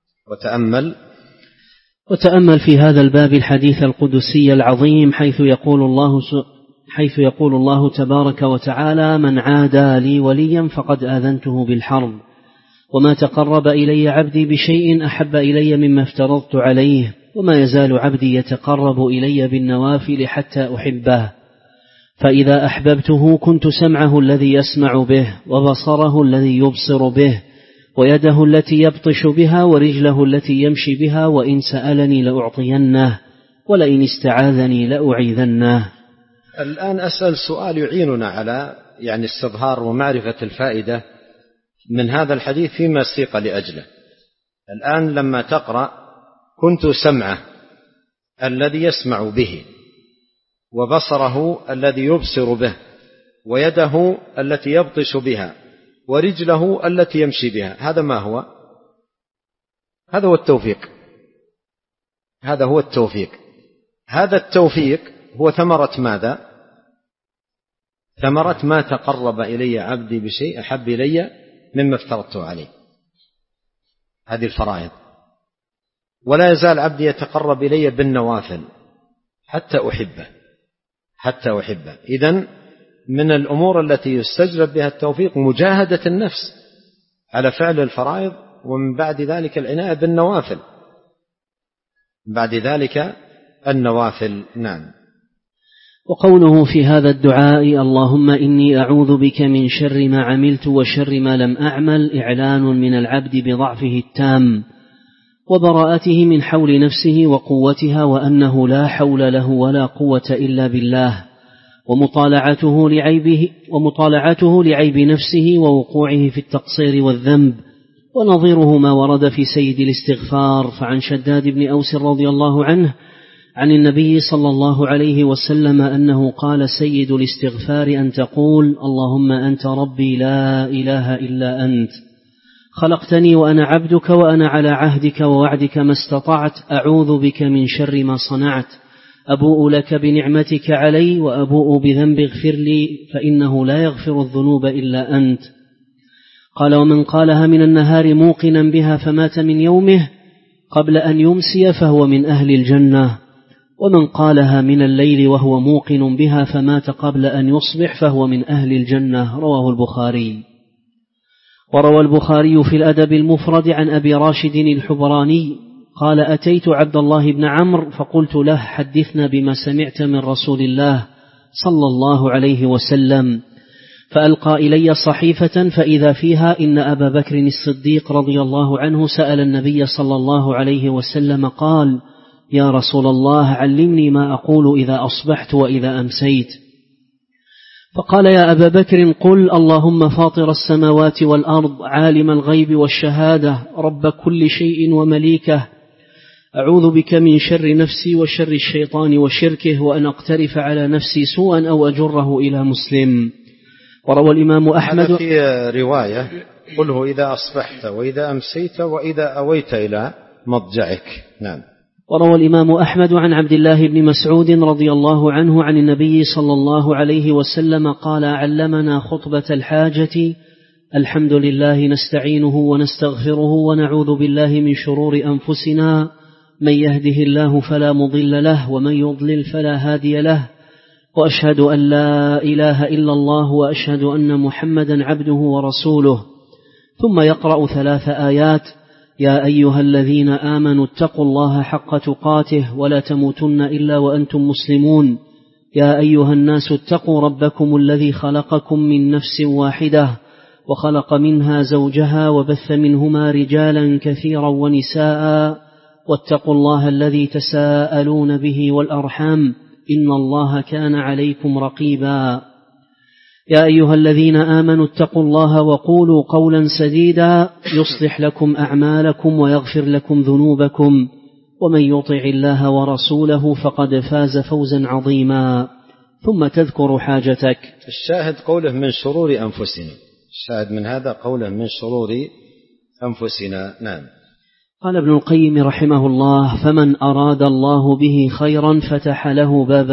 وتأمل في هذا الباب الحديث القدسي العظيم حيث يقول الله تبارك وتعالى من عادى لي وليا فقد آذنته بالحرب، وما تقرب إلي عبدي بشيء أحب إلي مما افترضت عليه، وما يزال عبدي يتقرب إلي بالنوافل حتى أحبه، فإذا أحببته كنت سمعه الذي يسمع به وبصره الذي يبصر به ويده التي يبطش بها ورجله التي يمشي بها، وإن سألني لأعطينه ولئن استعاذني لأعيذنه. الآن أسأل سؤال يعيننا على استظهار ومعرفة الفائدة من هذا الحديث فيما سيق لأجله. الآن لما تقرأ كنت سمعه الذي يسمع به وبصره الذي يبصر به ويده التي يبطش بها ورجله التي يمشي بها، هذا ما هو؟ هذا هو التوفيق. هذا هو التوفيق. هذا التوفيق هو ثمرة ماذا؟ ثمرة ما تقرب إلي عبدي بشيء أحب إلي مما افترضته عليه، هذه الفرائض. ولا يزال عبدي يتقرب إلي بالنوافل حتى أحبه. إذن من الأمور التي يستجلب بها التوفيق مجاهدة النفس على فعل الفرائض، ومن بعد ذلك العناية بالنوافل، بعد ذلك النوافل. نعم. وقوله في هذا الدعاء اللهم إني أعوذ بك من شر ما عملت وشر ما لم أعمل، إعلان من العبد بضعفه التام وبراءته من حول نفسه وقوتها، وأنه لا حول له ولا قوة إلا بالله، ومطالعته لعيب نفسه ووقوعه في التقصير والذنب. ونظيره ما ورد في سيد الاستغفار، فعن شداد بن أوس رضي الله عنه عن النبي صلى الله عليه وسلم أنه قال سيد الاستغفار أن تقول اللهم أنت ربي لا إله إلا أنت، خلقتني وأنا عبدك وأنا على عهدك ووعدك ما استطعت، أعوذ بك من شر ما صنعت، أبوء لك بنعمتك علي وأبوء بذنب اغفر لي فإنه لا يغفر الذنوب إلا أنت. قال ومن قالها من النهار موقنا بها فمات من يومه قبل أن يمسي فهو من أهل الجنة، ومن قالها من الليل وهو موقن بها فمات قبل أن يصبح فهو من أهل الجنة. رواه البخاري. وروى البخاري في الأدب المفرد عن أبي راشد الحبراني قال أتيت عبد الله بن عمرو فقلت له حدثنا بما سمعت من رسول الله صلى الله عليه وسلم، فألقى إلي صحيفة فإذا فيها إن أبا بكر الصديق رضي الله عنه سأل النبي صلى الله عليه وسلم قال يا رسول الله علمني ما أقول إذا أصبحت وإذا أمسيت، فقال يا أبا بكر قل اللهم فاطر السماوات والأرض عالم الغيب والشهادة رب كل شيء ومليكه، أعوذ بك من شر نفسي وشر الشيطان وشركه، وأن أقترف على نفسي سوءا أو أجره إلى مسلم. وروى الإمام أحمد في رواية قله إذا أصبحت وإذا أمسيت وإذا أويت إلى مضجعك. نعم. وروى الإمام أحمد عن عبد الله بن مسعود رضي الله عنه عن النبي صلى الله عليه وسلم قال: علمنا خطبة الحاجة: الحمد لله نستعينه ونستغفره ونعوذ بالله من شرور أنفسنا، من يهده الله فلا مضل له ومن يضلل فلا هادي له، وأشهد أن لا إله إلا الله وأشهد أن محمدا عبده ورسوله. ثم يقرأ 3 آيات: يا أيها الذين آمنوا اتقوا الله حق تقاته ولا تموتن إلا وأنتم مسلمون، يا أيها الناس اتقوا ربكم الذي خلقكم من نفس واحدة وخلق منها زوجها وبث منهما رجالا كثيرا ونساء، واتقوا الله الذي تساءلون به والأرحام إن الله كان عليكم رقيبا. يا أيها الذين آمنوا اتقوا الله وقولوا قولا سديدا يصلح لكم أعمالكم ويغفر لكم ذنوبكم، ومن يطع الله ورسوله فقد فاز فوزا عظيما. ثم تذكر حاجتك. الشاهد قوله من شرور أنفسنا، الشاهد من هذا قوله من شرور أنفسنا. نعم. قال ابن القيم رحمه الله: فمن أراد الله به خيرا فتح له باب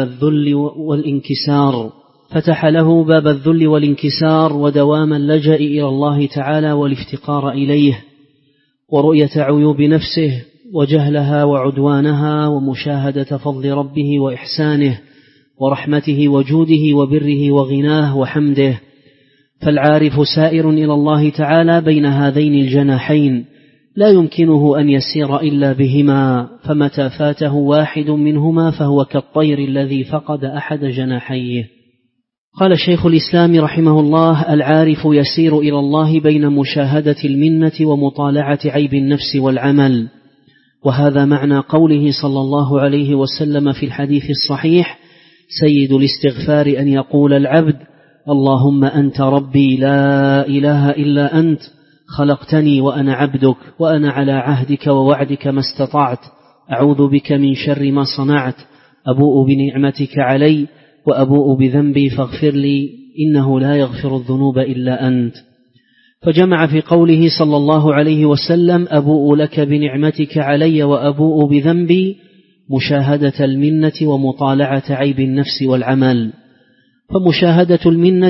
الذل والانكسار ودوام اللجأ إلى الله تعالى والافتقار إليه، ورؤية عيوب نفسه وجهلها وعدوانها، ومشاهدة فضل ربه وإحسانه ورحمته وجوده وبره وغناه وحمده. فالعارف سائر إلى الله تعالى بين هذين الجناحين، لا يمكنه أن يسير إلا بهما، فمتى فاته واحد منهما فهو كالطير الذي فقد أحد جناحيه. قال شيخ الإسلام رحمه الله: العارف يسير إلى الله بين مشاهدة المنة ومطالعة عيب النفس والعمل. وهذا معنى قوله صلى الله عليه وسلم في الحديث الصحيح: سيد الاستغفار أن يقول العبد: اللهم أنت ربي لا إله إلا أنت، خلقتني وأنا عبدك، وأنا على عهدك ووعدك ما استطعت، أعوذ بك من شر ما صنعت، أبوء بنعمتك علي وأبوء بذنبي فاغفر لي، إنه لا يغفر الذنوب إلا أنت. فجمع في قوله صلى الله عليه وسلم: أبوء لك بنعمتك علي وأبوء بذنبي، مشاهدة المنة ومطالعة عيب النفس والعمل. فمشاهدة المنة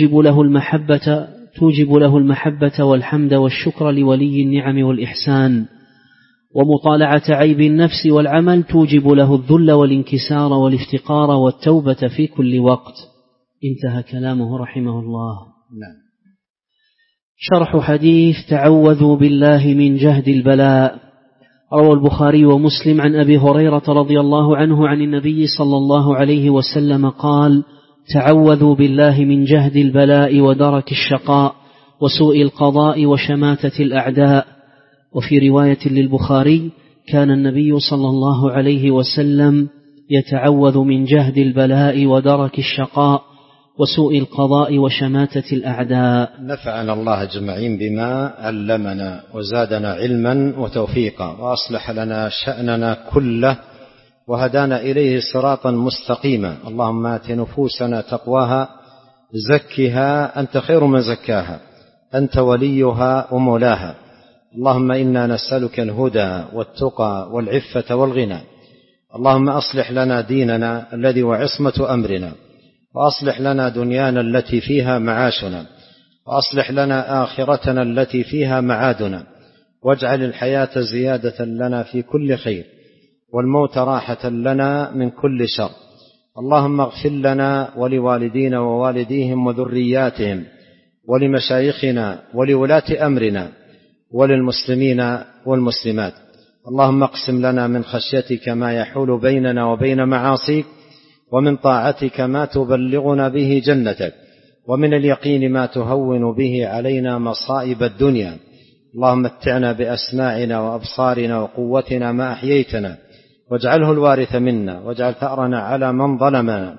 توجب له المحبة والحمد والشكر لولي النعم والإحسان، ومطالعة عيب النفس والعمل توجب له الذل والانكسار والافتقار والتوبة في كل وقت. انتهى كلامه رحمه الله. نعم. شرح حديث تعوذوا بالله من جهد البلاء. روى البخاري ومسلم عن أبي هريرة رضي الله عنه عن النبي صلى الله عليه وسلم قال: تعوذوا بالله من جهد البلاء ودرك الشقاء وسوء القضاء وشماتة الأعداء. وفي رواية للبخاري: كان النبي صلى الله عليه وسلم يتعوذ من جهد البلاء ودرك الشقاء وسوء القضاء وشماتة الأعداء. نفعنا الله أجمعين بما علمنا وزادنا علما وتوفيقا، وأصلح لنا شأننا كله، وهدانا إليه صراطا مستقيما. اللهم آت نفوسنا تقواها، زكها أنت خير من زكاها، أنت وليها ومولاها. اللهم إنا نسألك الهدى والتقى والعفة والغنى. اللهم أصلح لنا ديننا الذي وعصمة أمرنا، وأصلح لنا دنيانا التي فيها معاشنا، وأصلح لنا آخرتنا التي فيها معادنا، واجعل الحياة زيادة لنا في كل خير، والموت راحة لنا من كل شر. اللهم اغفر لنا ولوالدينا ووالديهم وذرياتهم ولمشايخنا ولولاة أمرنا وللمسلمين والمسلمات. اللهم اقسم لنا من خشيتك ما يحول بيننا وبين معاصيك، ومن طاعتك ما تبلغنا به جنتك، ومن اليقين ما تهون به علينا مصائب الدنيا. اللهم متعنا بأسماعنا وأبصارنا وقوتنا ما أحييتنا، واجعله الوارث منا، واجعل ثأرنا على من ظلمنا،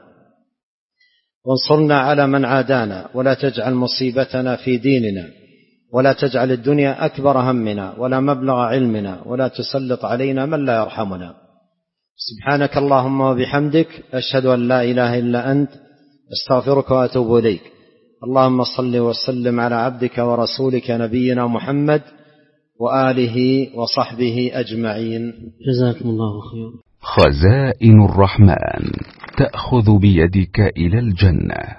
وانصرنا على من عادانا، ولا تجعل مصيبتنا في ديننا، ولا تجعل الدنيا أكبر همنا ولا مبلغ علمنا، ولا تسلط علينا من لا يرحمنا. سبحانك اللهم وبحمدك، أشهد أن لا إله إلا أنت، أستغفرك وأتوب إليك. اللهم صل وسلم على عبدك ورسولك نبينا محمد وآله وصحبه أجمعين. جزاكم الله خير. خزائن الرحمن تأخذ بيدك إلى الجنة.